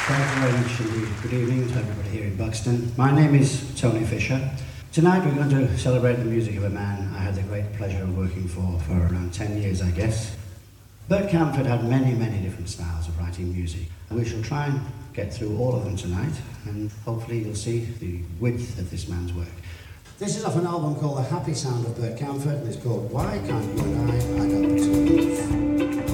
Thank you very much indeed. Good evening to everybody here in Buxton. My name is Tony Fisher. Tonight we're going to celebrate the music of a man I had the great pleasure of working for around 10 years, I guess. Bert Camford had many, many different styles of writing music. We shall try and get through all of them tonight, and hopefully you'll see the width of this man's work. This is off an album called The Happy Sound of Bert Camford, and it's called Why Can't You and I Adopt?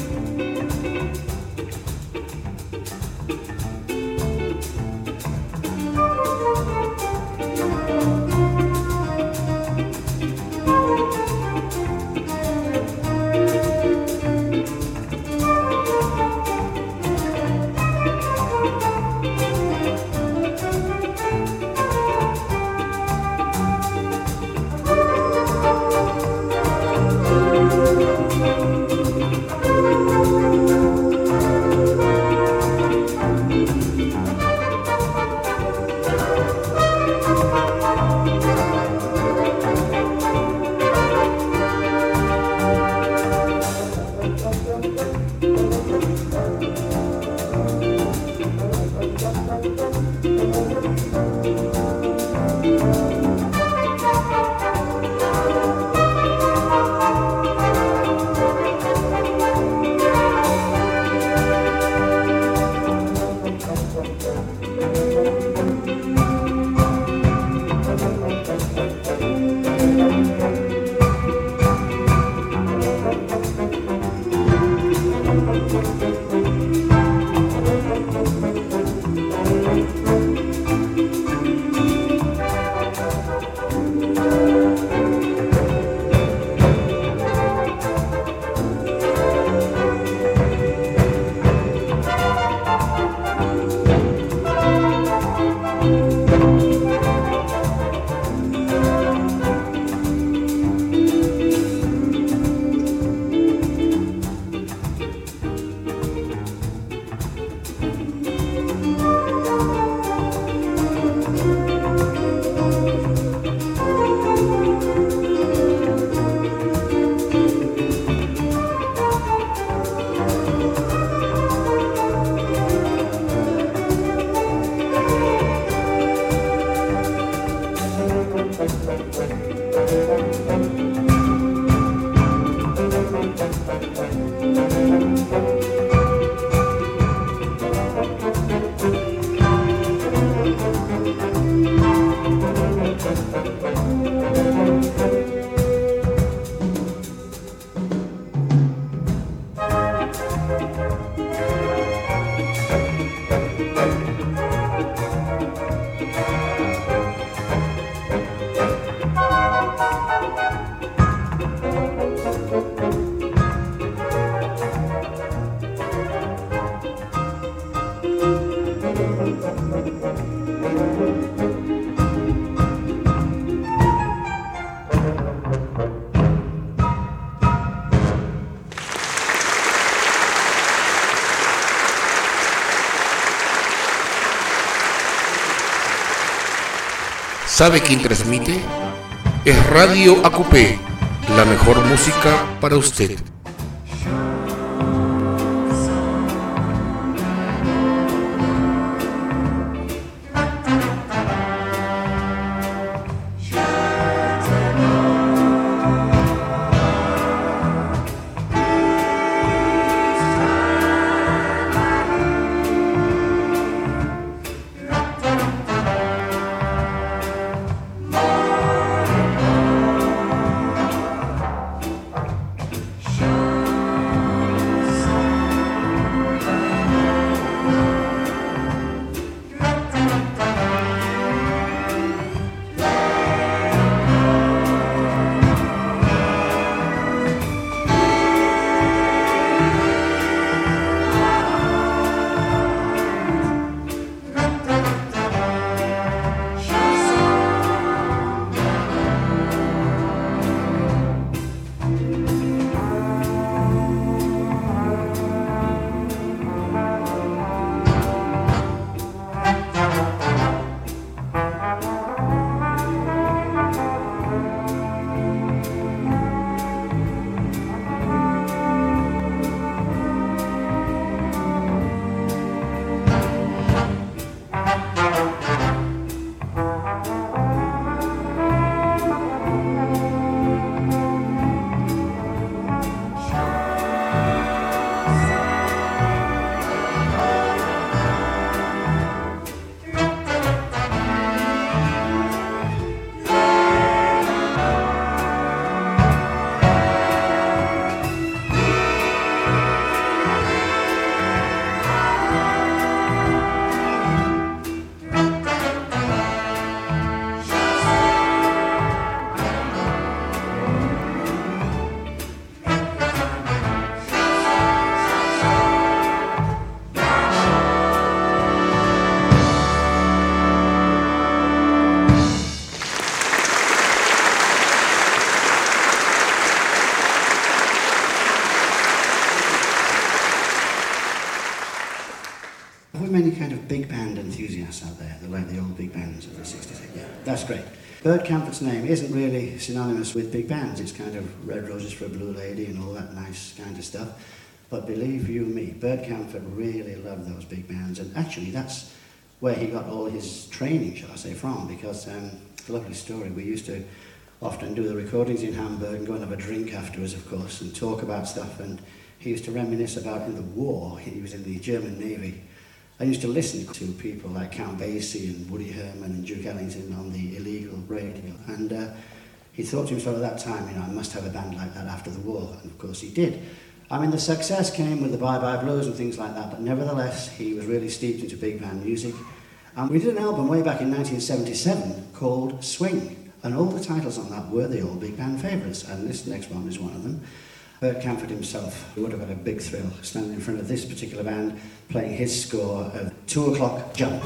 ¿Sabe quién transmite? Es Radio ACUPE, la mejor música para usted. Show. many kind of big band enthusiasts out there that like the old big bands of the 60s? Yeah, that's great. Bert Camfort's name isn't really synonymous with big bands. It's kind of Red Roses for a Blue Lady and all that nice kind of stuff. But believe you me, Bert Camfort really loved those big bands, and actually that's where he got all his training, shall I say, from, because it's a lovely story. We used to often do the recordings in Hamburg and go and have a drink afterwards, of course, and talk about stuff, and he used to reminisce about in the war. He was in the German Navy. I used to listen to people like Count Basie and Woody Herman and Duke Ellington on the illegal radio. And he thought to himself at that time, I must have a band like that after the war. And of course he did. I mean, the success came with the Bye Bye Blues and things like that, but nevertheless, he was really steeped into big band music. And we did an album way back in 1977 called Swing. And all the titles on that were the old big band favourites. And this next one is one of them. Bert Camfort himself would have had a big thrill standing in front of this particular band playing his score of 2 O'Clock Jump.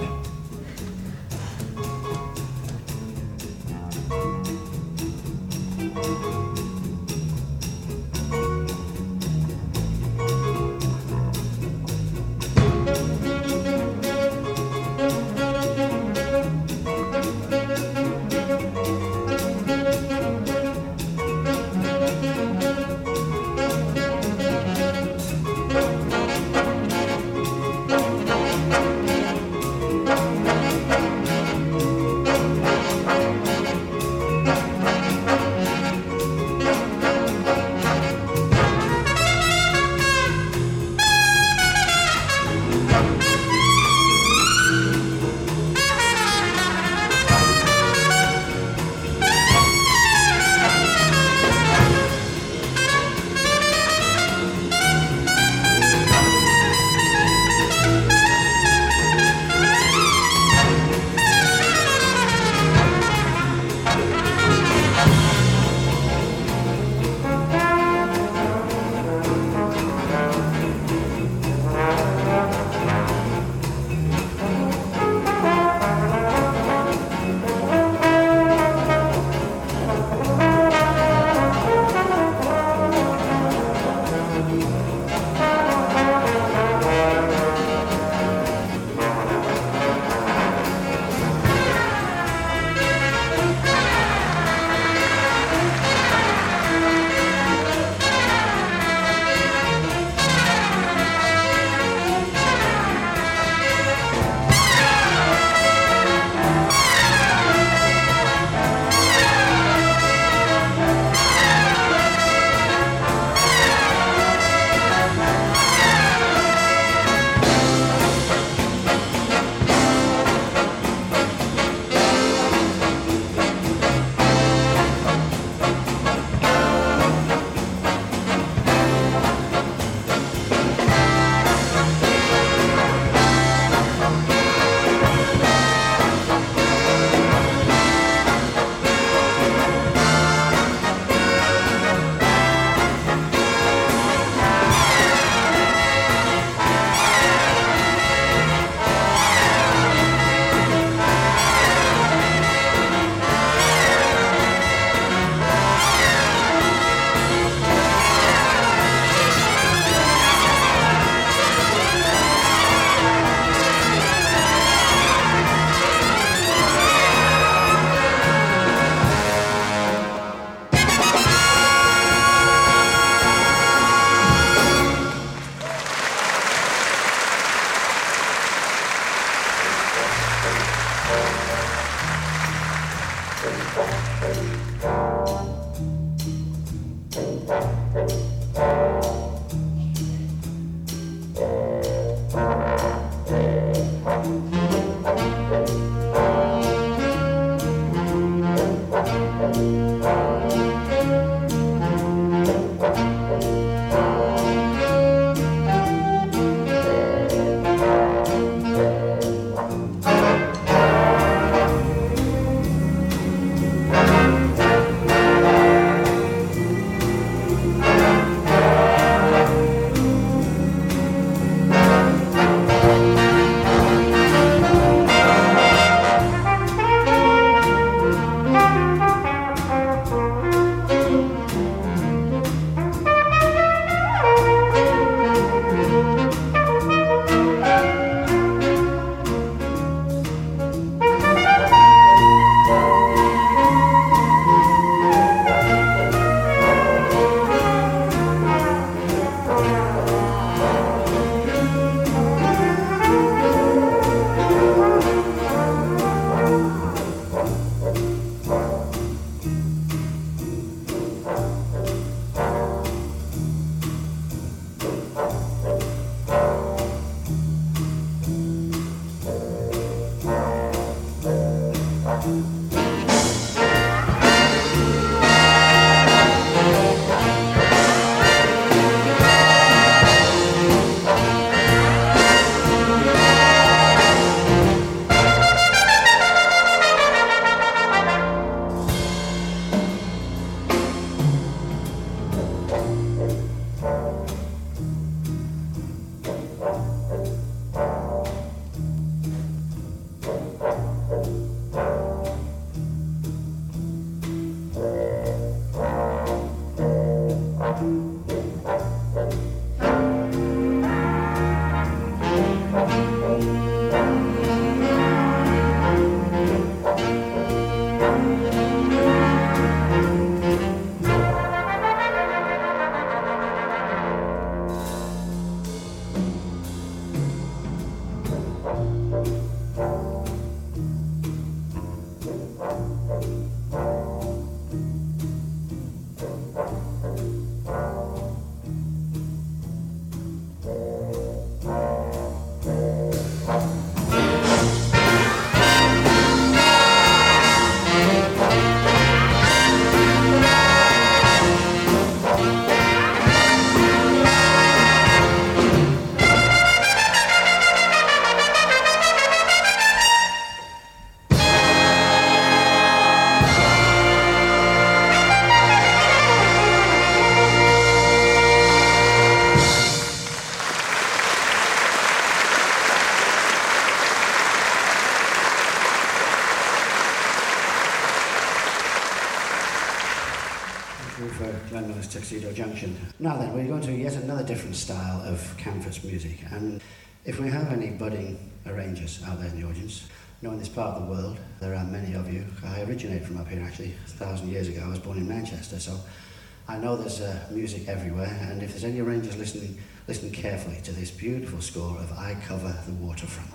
we're going to yet another different style of canvas music. And if we have any budding arrangers out there in the audience, knowing this part of the world, there are many of you. I originate from up here actually, 1,000 years ago. I was born in Manchester, so I know there's music everywhere. And if there's any arrangers listening, listen carefully to this beautiful score of I Cover the Waterfront.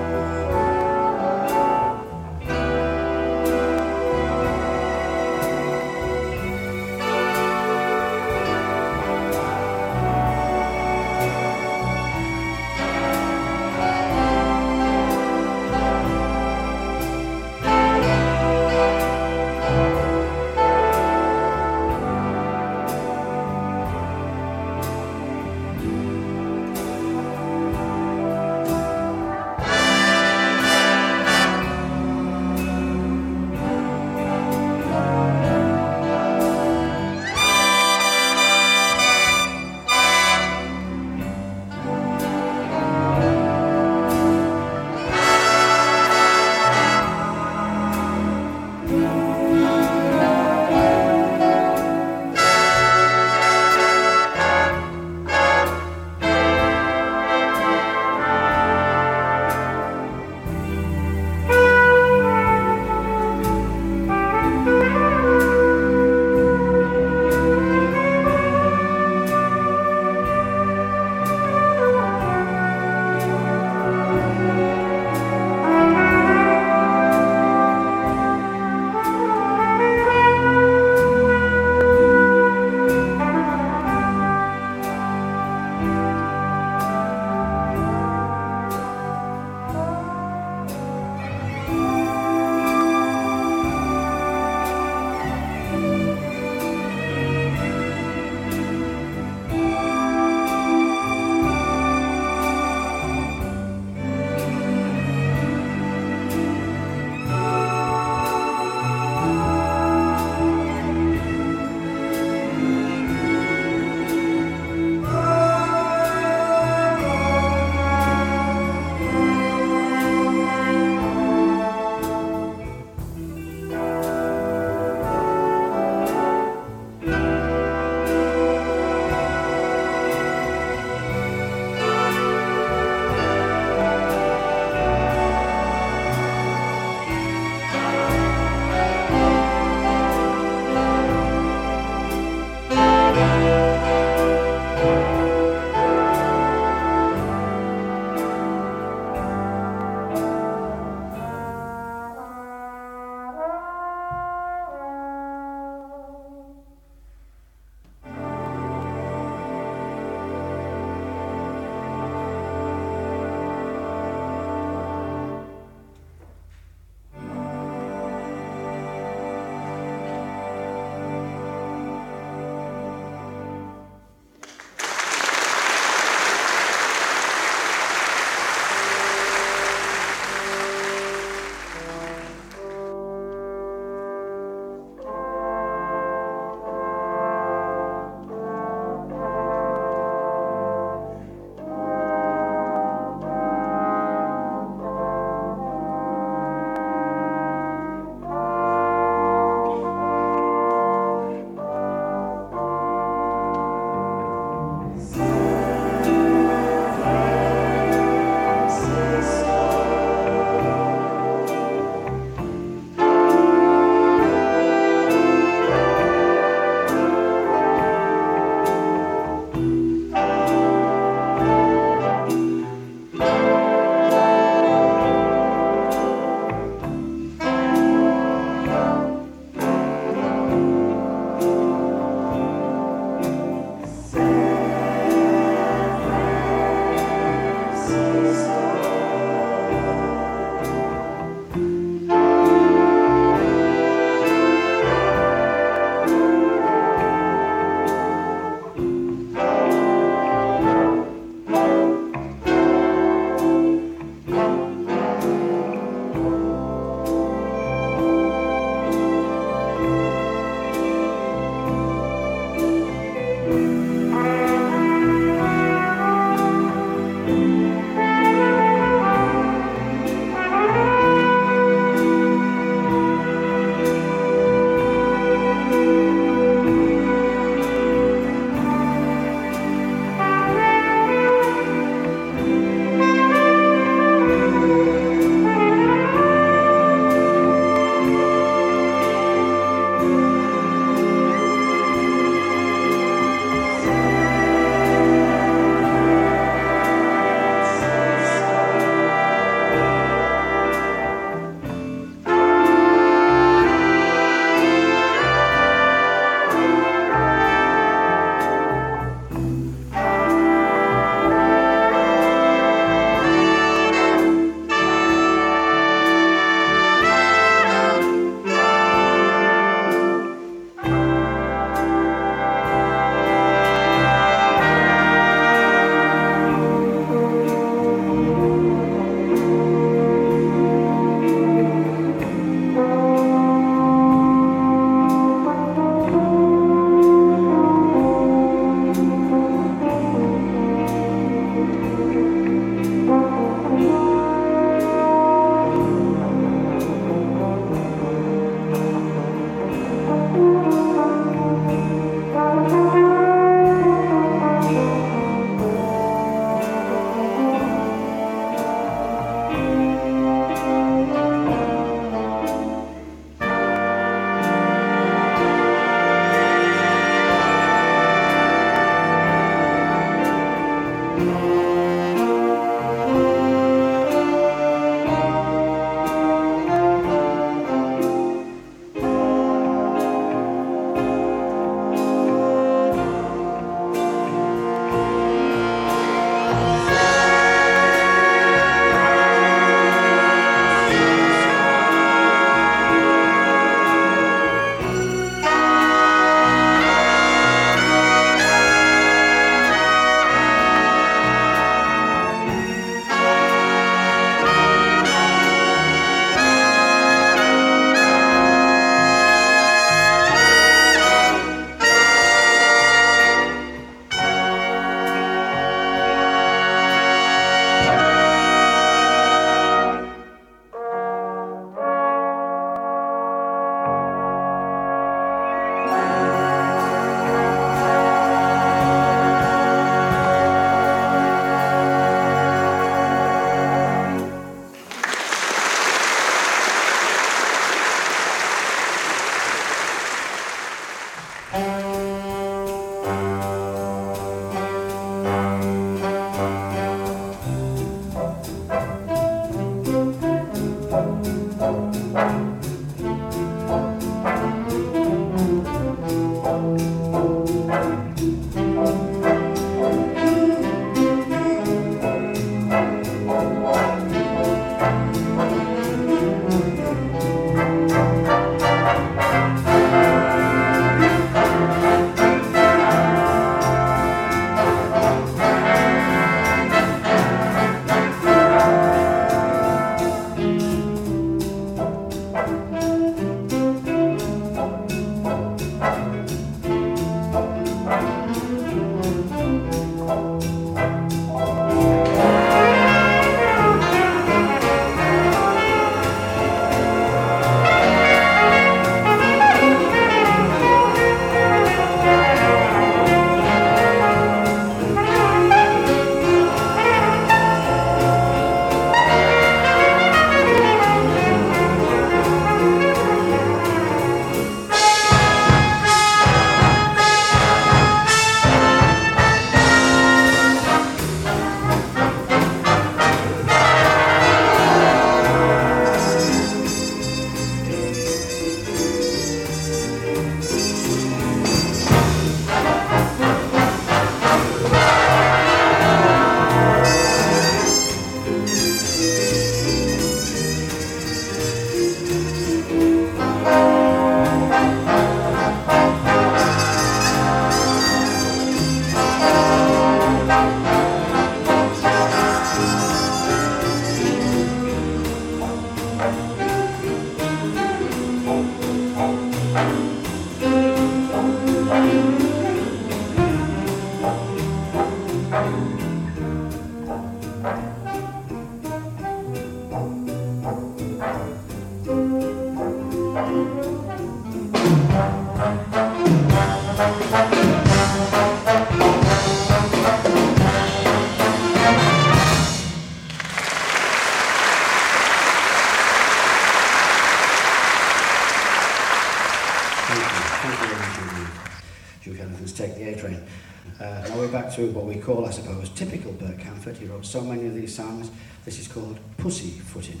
Now we're back to what we call, I suppose, typical Bert Camford. He wrote so many of these songs. This is called Pussyfootin'.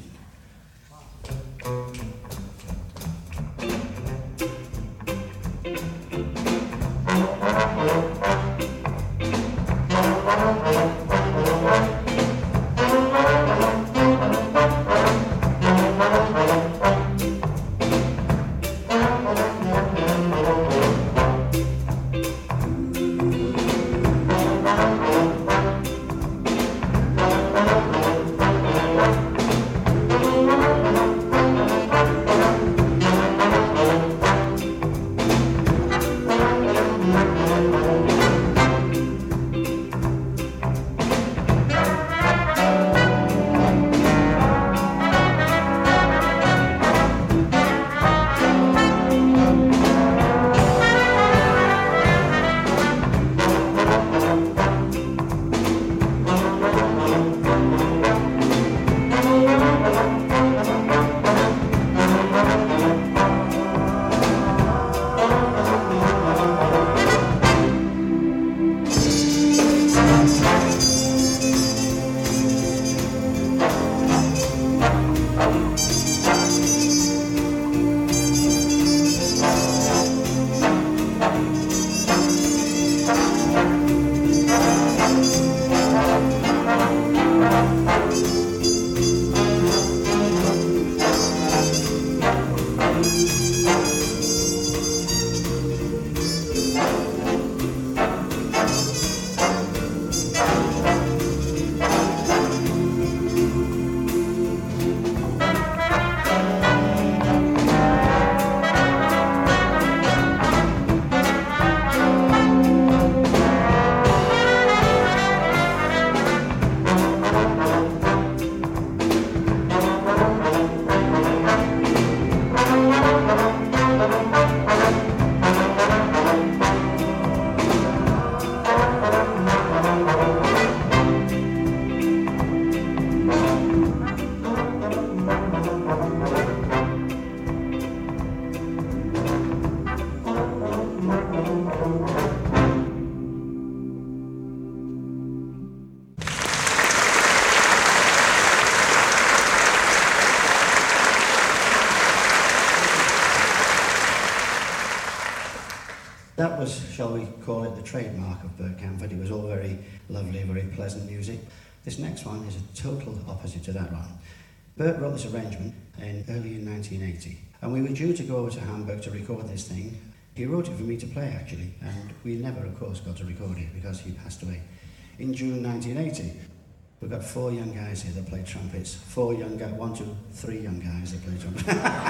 that was, shall we call it, the trademark of Bert Camford. It was all very lovely, very pleasant music. This next one is a total opposite to that one. Bert wrote this arrangement early in 1980, and we were due to go over to Hamburg to record this thing. He wrote it for me to play, actually, and we never, of course, got to record it because he passed away in June 1980. We've got 4 young guys here that play trumpets. 4 young guys, 1, 2, 3 young guys that play trumpets.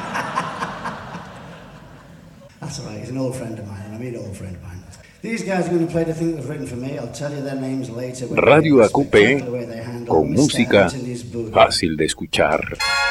That's all right, he's an old friend of mine, and I mean an old friend of mine. These guys are going to play the thing that was written for me. I'll tell you their names later. Radio AQP, con música fácil de escuchar.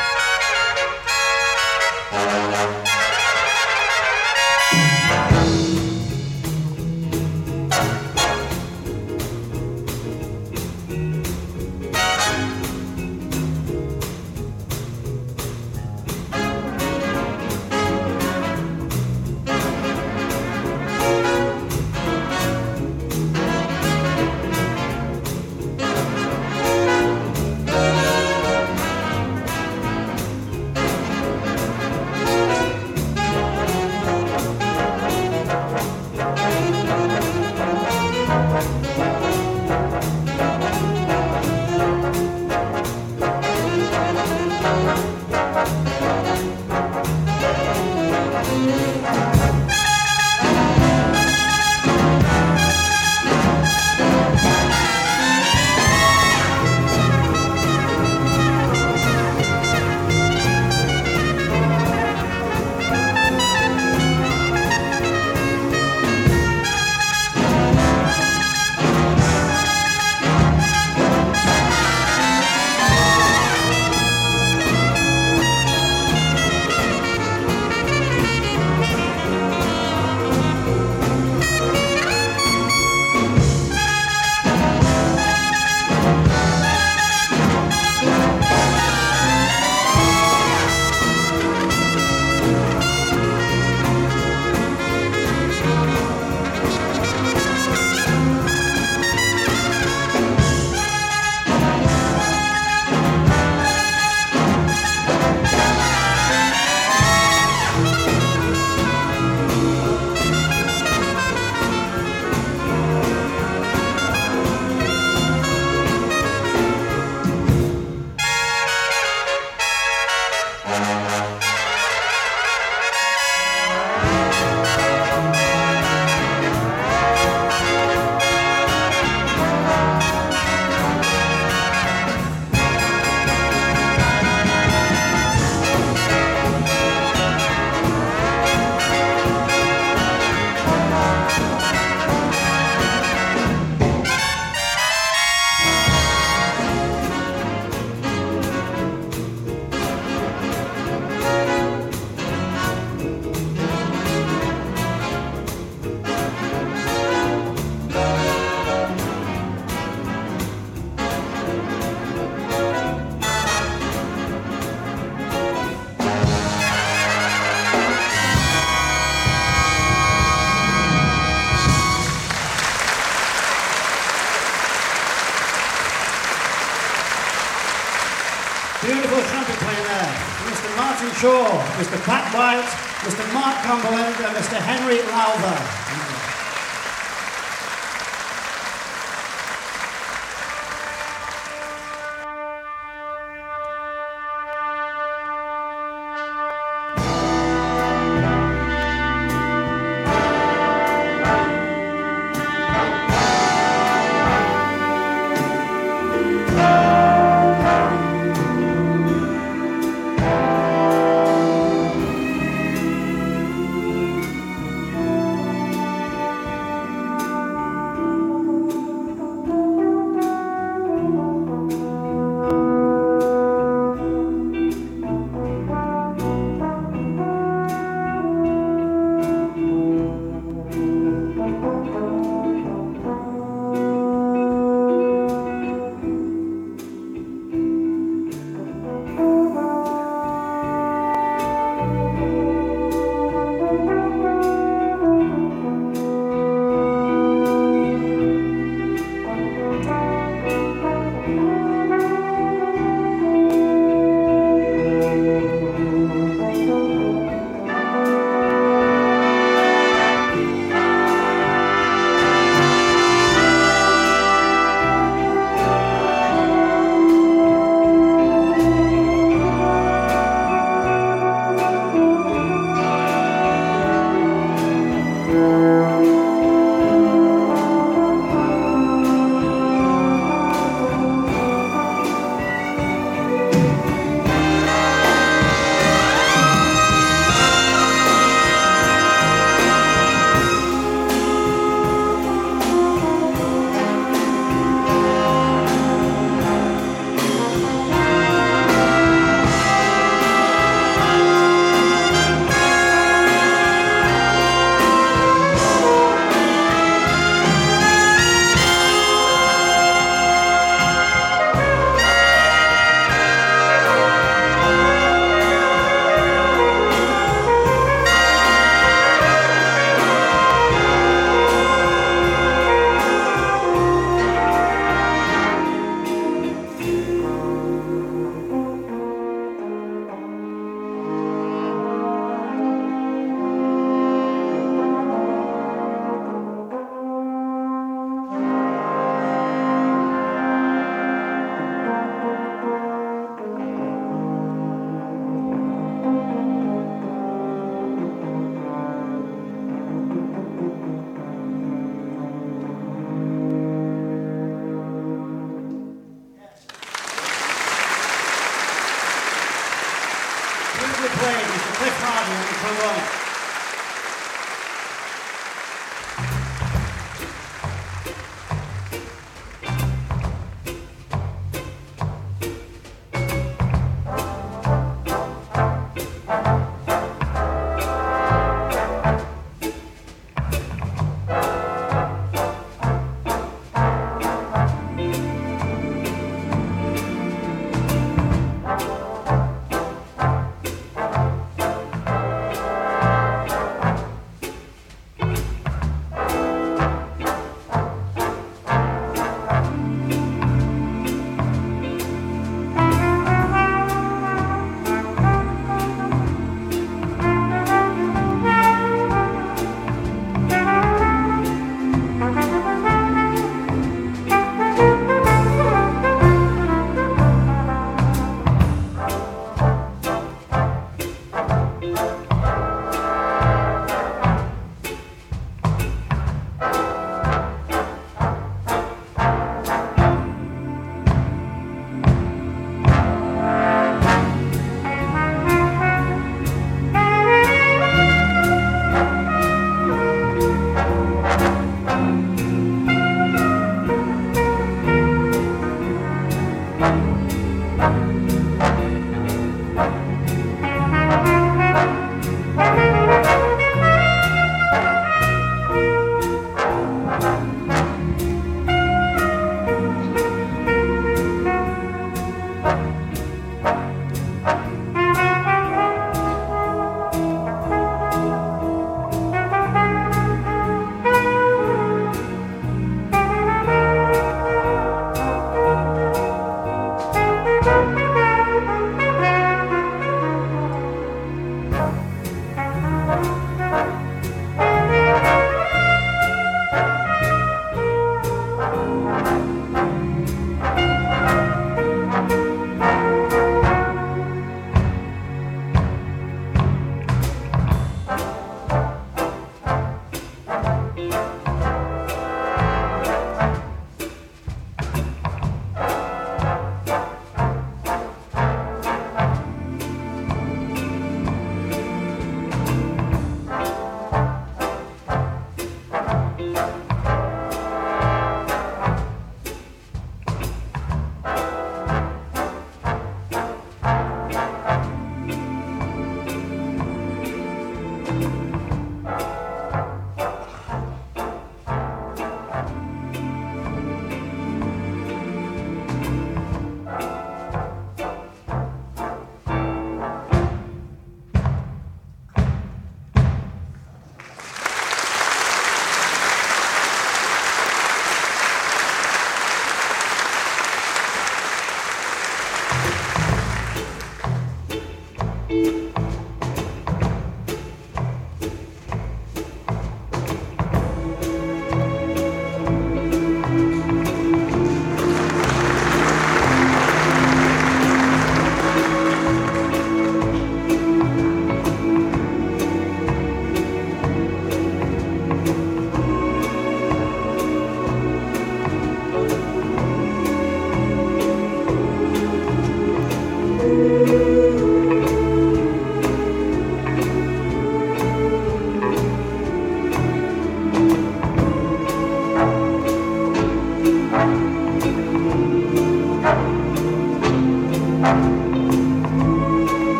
Beautiful trumpet playing there. Mr. Martin Shaw, Mr. Pat White, Mr. Mark Cumberland, and Mr. Henry Lowther.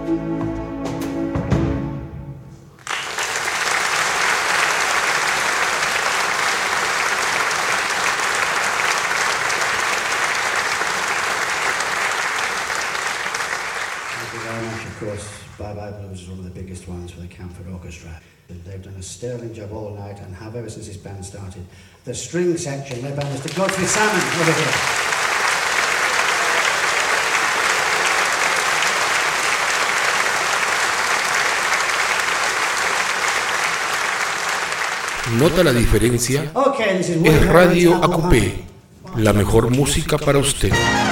Of course, Bye Bye Blues is one of the biggest ones for the Camford Orchestra. They've done a sterling job all night and have ever since this band started. The string section led by Mr. Godfrey Salmon over here. ¿Nota la diferencia? Es Radio AQP, la mejor música para usted.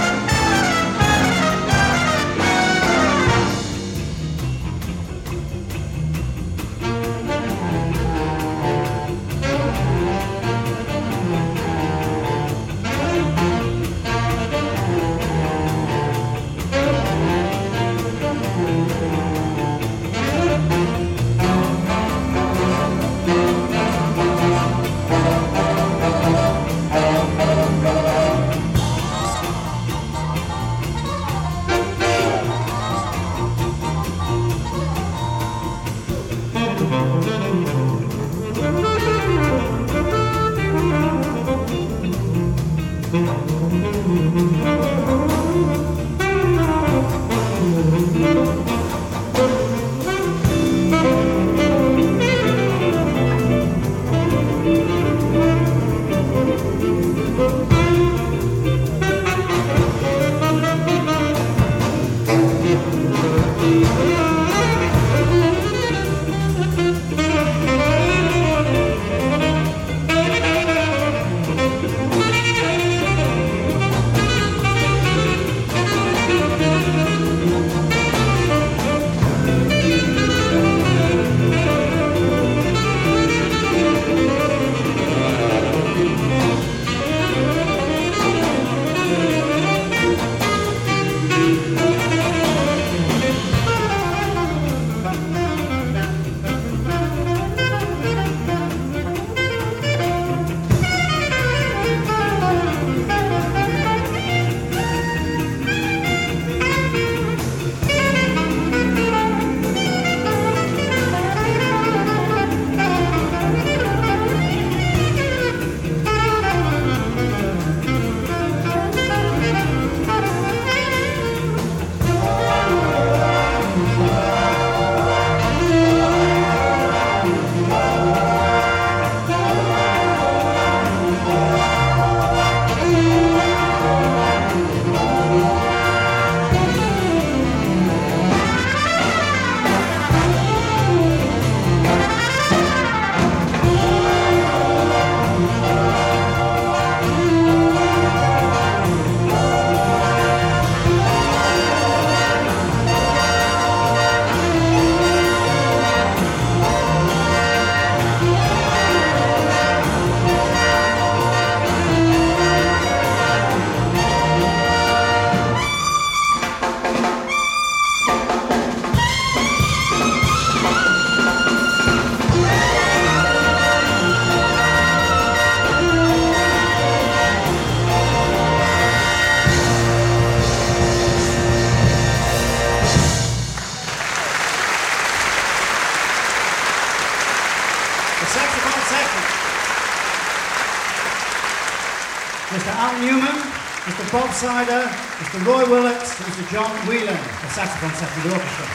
Mr. Al Newman, Mr. Bob Sider, Mr. Roy Willett, and Mr. John Whelan, the saxophone section of the orchestra.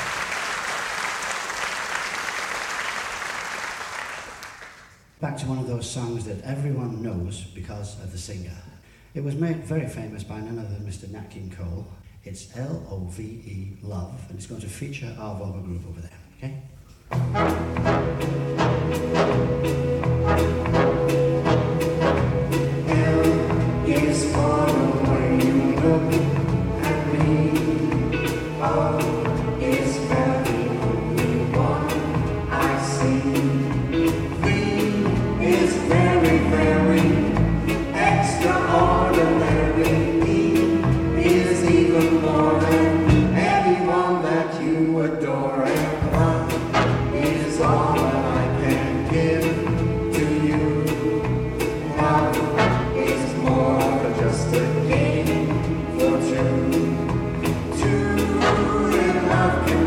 Back to one of those songs that everyone knows because of the singer. It was made very famous by none other than Mr. Nat King Cole. It's L-O-V-E, Love, and it's going to feature our vocal group over there, okay? L is far away, you look at me. O is very only one I see. V is very, very extraordinary. E is even more than anyone that you adore. And love is all that I can give to you. Love is more than just a game for two. Two in love can make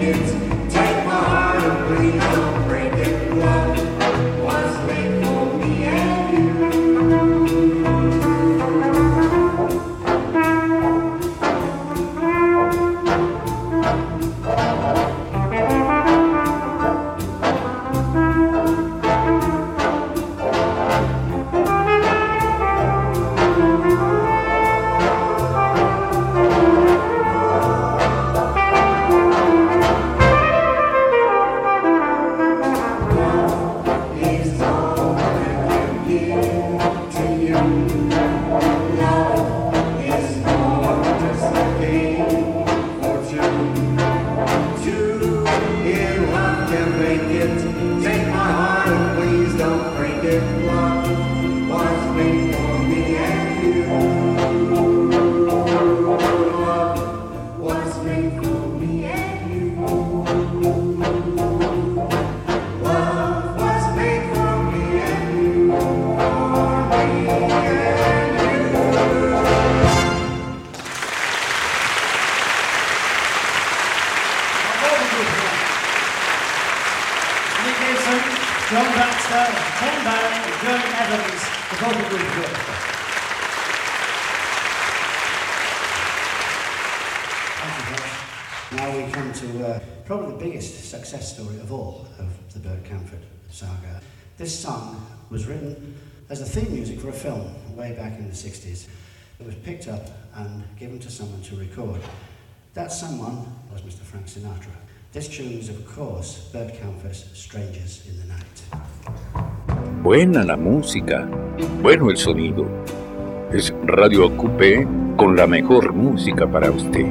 Success story of all of the Bert Kaempfert saga. This song was written as the theme music for a film way back in the 60s. It was picked up and given to someone to record. That someone was Mr. Frank Sinatra. This tune is, of course, Bert Kaempfert's Strangers in the Night. Buena la música, bueno el sonido. Es Radio Coupé con la mejor música para usted.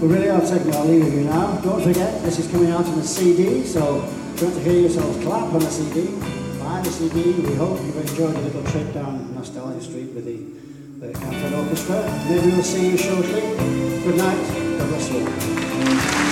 we really are taking our leave of you now. Don't forget, this is coming out on a CD, so if you want to hear yourselves clap on a CD, buy the CD. We hope you've enjoyed a little trip down Nostalgia Street with the Camford Orchestra. Maybe we'll see you shortly. Good night. God bless you.